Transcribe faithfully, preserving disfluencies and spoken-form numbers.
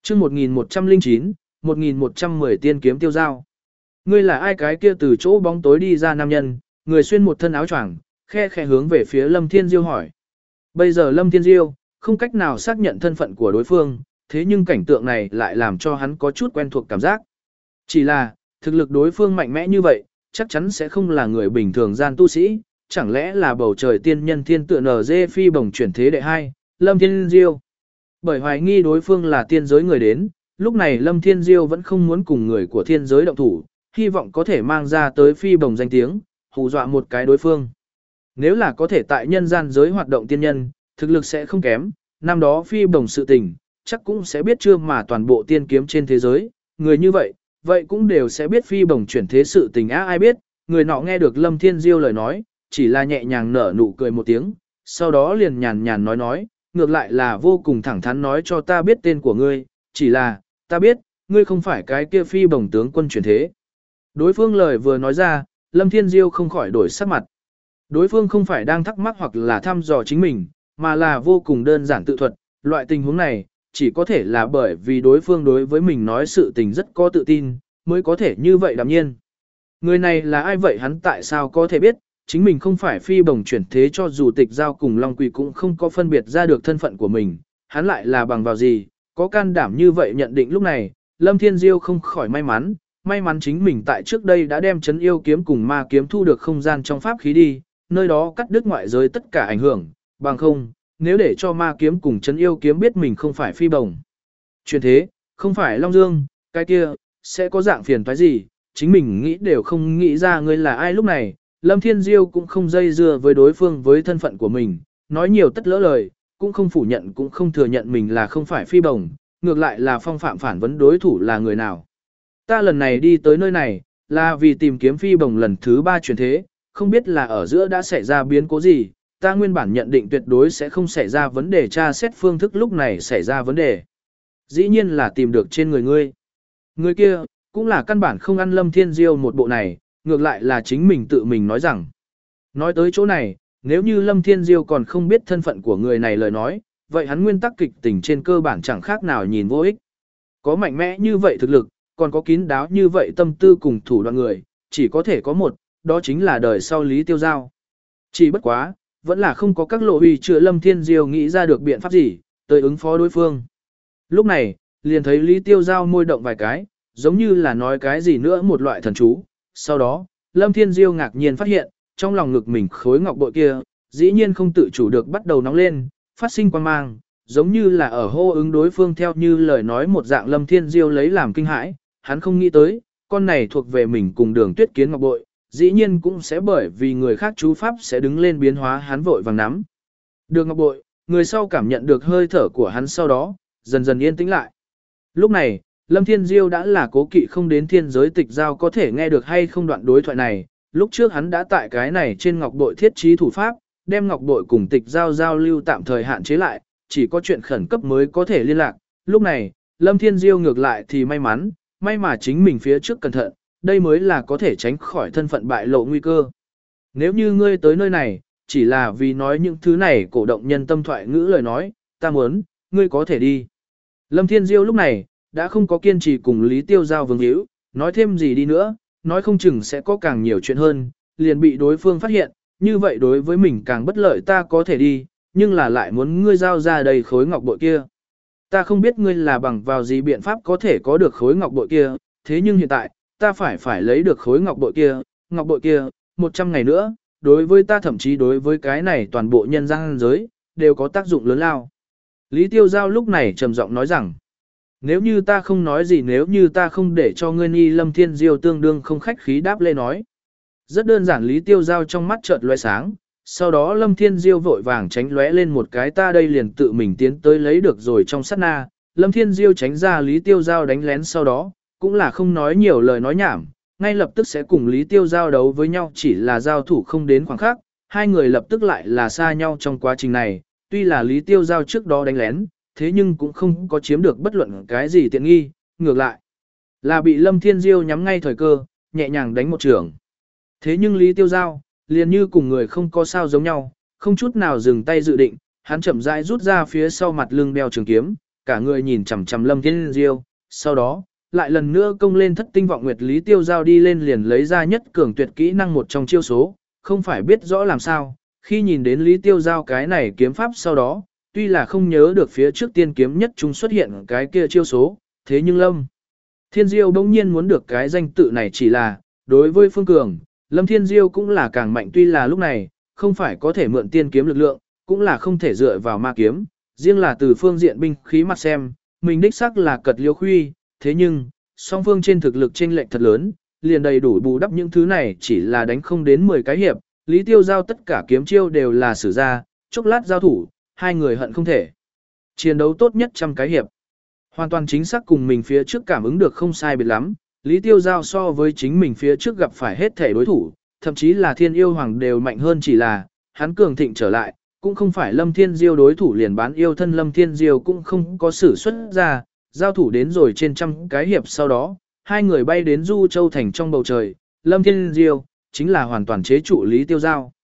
chương một nghìn một trăm lẻ chín, một nghìn một trăm mười tiên kiếm tiêu dao. Ngươi là ai? Cái kia từ chỗ bóng tối đi ra nam nhân, người xuyên một thân áo choàng, khe khẽ hướng về phía Lâm Thiên Diêu hỏi. Bây giờ Lâm Thiên Diêu không cách nào xác nhận thân phận của đối phương, thế nhưng cảnh tượng này lại làm cho hắn có chút quen thuộc cảm giác. Chỉ là, thực lực đối phương mạnh mẽ như vậy, chắc chắn sẽ không là người bình thường gian tu sĩ, chẳng lẽ là bầu trời tiên nhân thiên tựa nở dê phi bổng chuyển thế đệ hai, Lâm Thiên Diêu. Bởi hoài nghi đối phương là tiên giới người đến, lúc này Lâm Thiên Diêu vẫn không muốn cùng người của thiên giới động thủ, hy vọng có thể mang ra tới phi bổng danh tiếng, hù dọa một cái đối phương. Nếu là có thể tại nhân gian giới hoạt động tiên nhân, thực lực sẽ không kém, năm đó phi bổng sự tình, chắc cũng sẽ biết chưa mà toàn bộ tiên kiếm trên thế giới, người như vậy, vậy cũng đều sẽ biết phi bổng chuyển thế sự tình á ai biết, người nọ nghe được Lâm Thiên Diêu lời nói, chỉ là nhẹ nhàng nở nụ cười một tiếng, sau đó liền nhàn nhàn nói nói, ngược lại là vô cùng thẳng thắn nói cho ta biết tên của ngươi, chỉ là, ta biết, ngươi không phải cái kia phi bổng tướng quân chuyển thế. Đối phương lời vừa nói ra, Lâm Thiên Diêu không khỏi đổi sắc mặt. Đối phương không phải đang thắc mắc hoặc là thăm dò chính mình, mà là vô cùng đơn giản tự thuật, loại tình huống này, chỉ có thể là bởi vì đối phương đối với mình nói sự tình rất có tự tin, mới có thể như vậy đạm nhiên. Người này là ai vậy hắn tại sao có thể biết, chính mình không phải phi bổng chuyển thế cho dù tịch giao cùng Long Quỳ cũng không có phân biệt ra được thân phận của mình, hắn lại là bằng vào gì, có can đảm như vậy nhận định lúc này, Lâm Thiên Diêu không khỏi may mắn, may mắn chính mình tại trước đây đã đem chấn yêu kiếm cùng ma kiếm thu được không gian trong pháp khí đi, nơi đó cắt đứt ngoại giới tất cả ảnh hưởng, bằng không, nếu để cho ma kiếm cùng chấn yêu kiếm biết mình không phải phi bổng chuyển thế, không phải Long Dương, cái kia, sẽ có dạng phiền toái gì, chính mình nghĩ đều không nghĩ ra ngươi là ai lúc này. Lâm Thiên Diêu cũng không dây dưa với đối phương với thân phận của mình, nói nhiều tất lỡ lời, cũng không phủ nhận cũng không thừa nhận mình là không phải phi bổng, ngược lại là phong phạm phản vấn đối thủ là người nào. Ta lần này đi tới nơi này, là vì tìm kiếm phi bổng lần thứ ba chuyển thế, không biết là ở giữa đã xảy ra biến cố gì, ta nguyên bản nhận định tuyệt đối sẽ không xảy ra vấn đề tra xét phương thức lúc này xảy ra vấn đề. Dĩ nhiên là tìm được trên người ngươi. Người kia, cũng là căn bản không ăn Lâm Thiên Diêu một bộ này, ngược lại là chính mình tự mình nói rằng. Nói tới chỗ này, nếu như Lâm Thiên Diêu còn không biết thân phận của người này lời nói, vậy hắn nguyên tắc kịch tình trên cơ bản chẳng khác nào nhìn vô ích. Có mạnh mẽ như vậy thực lực, còn có kín đáo như vậy tâm tư cùng thủ đoạn người, chỉ có thể có một, đó chính là đời sau Lý Tiêu Giao. Chỉ bất quá, vẫn là không có các lộ huy chữa Lâm Thiên Diêu nghĩ ra được biện pháp gì, tới ứng phó đối phương. Lúc này, liền thấy Lý Tiêu Giao môi động vài cái, giống như là nói cái gì nữa một loại thần chú. Sau đó, Lâm Thiên Diêu ngạc nhiên phát hiện, trong lòng ngực mình khối ngọc bội kia, dĩ nhiên không tự chủ được bắt đầu nóng lên, phát sinh quang mang, giống như là ở hô ứng đối phương theo như lời nói một dạng. Lâm Thiên Diêu lấy làm kinh hãi, hắn không nghĩ tới, con này thuộc về mình cùng Đường Tuyết Kiến ngọc bội, dĩ nhiên cũng sẽ bởi vì người khác chú pháp sẽ đứng lên biến hóa hắn vội vàng nắm. Được ngọc bội, người sau cảm nhận được hơi thở của hắn sau đó, dần dần yên tĩnh lại. Lúc này, Lâm Thiên Diêu đã là cố kỵ không đến thiên giới tịch giao có thể nghe được hay không đoạn đối thoại này, lúc trước hắn đã tại cái này trên ngọc bội thiết trí thủ pháp, đem ngọc bội cùng tịch giao giao lưu tạm thời hạn chế lại, chỉ có chuyện khẩn cấp mới có thể liên lạc. Lúc này, Lâm Thiên Diêu ngược lại thì may mắn, may mà chính mình phía trước cẩn thận, đây mới là có thể tránh khỏi thân phận bại lộ nguy cơ. Nếu như ngươi tới nơi này, chỉ là vì nói những thứ này cổ động nhân tâm thoại ngữ lời nói, ta muốn, ngươi có thể đi. Lâm Thiên Diêu lúc này, đã không có kiên trì cùng Lý Tiêu Giao vương hữu, nói thêm gì đi nữa, nói không chừng sẽ có càng nhiều chuyện hơn, liền bị đối phương phát hiện, như vậy đối với mình càng bất lợi. Ta có thể đi, nhưng là lại muốn ngươi giao ra đầy khối ngọc bội kia. Ta không biết ngươi là bằng vào gì biện pháp có thể có được khối ngọc bội kia, thế nhưng hiện tại, ta phải phải lấy được khối ngọc bội kia, ngọc bội kia, một trăm ngày nữa, đối với ta thậm chí đối với cái này toàn bộ nhân gian giới, đều có tác dụng lớn lao. Lý Tiêu Giao lúc này trầm giọng nói rằng, nếu như ta không nói gì, nếu như ta không để cho ngươi ni. Lâm Thiên Diêu tương đương không khách khí đáp lê nói. Rất đơn giản. Lý Tiêu Giao trong mắt chợt lóe sáng, sau đó Lâm Thiên Diêu vội vàng tránh lóe lên một cái, ta đây liền tự mình tiến tới lấy được rồi. Trong sát na, Lâm Thiên Diêu tránh ra Lý Tiêu Giao đánh lén, sau đó, cũng là không nói nhiều lời nói nhảm, ngay lập tức sẽ cùng Lý Tiêu Giao đấu với nhau, chỉ là giao thủ không đến khoảng khắc, hai người lập tức lại là xa nhau. Trong quá trình này, tuy là Lý Tiêu Giao trước đó đánh lén, thế nhưng cũng không có chiếm được bất luận cái gì tiện nghi, ngược lại là bị Lâm Thiên Diêu nhắm ngay thời cơ, nhẹ nhàng đánh một trường. Thế nhưng Lý Tiêu Giao, liền như cùng người không có sao giống nhau, không chút nào dừng tay dự định, hắn chậm rãi rút ra phía sau mặt lưng đeo trường kiếm, cả người nhìn chằm chằm Lâm Thiên Diêu, sau đó, lại lần nữa công lên thất tinh vọng nguyệt Lý Tiêu Giao đi lên liền lấy ra nhất cường tuyệt kỹ năng một trong chiêu số, không phải biết rõ làm sao, khi nhìn đến Lý Tiêu Giao cái này kiếm pháp sau đó, tuy là không nhớ được phía trước tiên kiếm nhất chúng xuất hiện cái kia chiêu số, thế nhưng Lâm Thiên Diêu bỗng nhiên muốn được cái danh tự này chỉ là, đối với Phương Cường, Lâm Thiên Diêu cũng là càng mạnh tuy là lúc này, không phải có thể mượn tiên kiếm lực lượng, cũng là không thể dựa vào ma kiếm, riêng là từ phương diện binh khí mặt xem, mình đích xác là cật liêu khuy, thế nhưng, song phương trên thực lực chênh lệch thật lớn, liền đầy đủ bù đắp những thứ này chỉ là đánh không đến mười cái hiệp, Lý Tiêu Giao tất cả kiếm chiêu đều là sử ra, chốc lát giao thủ, hai người hận không thể. Chiến đấu tốt nhất trăm cái hiệp. Hoàn toàn chính xác cùng mình phía trước cảm ứng được không sai biệt lắm, Lý Tiêu Giao so với chính mình phía trước gặp phải hết thể đối thủ, thậm chí là Thiên Yêu Hoàng đều mạnh hơn chỉ là, hắn cường thịnh trở lại, cũng không phải Lâm Thiên Diêu đối thủ liền bán yêu thân Lâm Thiên Diêu cũng không có sử xuất ra, giao thủ đến rồi trên trăm cái hiệp sau đó, hai người bay đến Du Châu Thành trong bầu trời, Lâm Thiên Diêu, chính là hoàn toàn chế trụ Lý Tiêu Giao.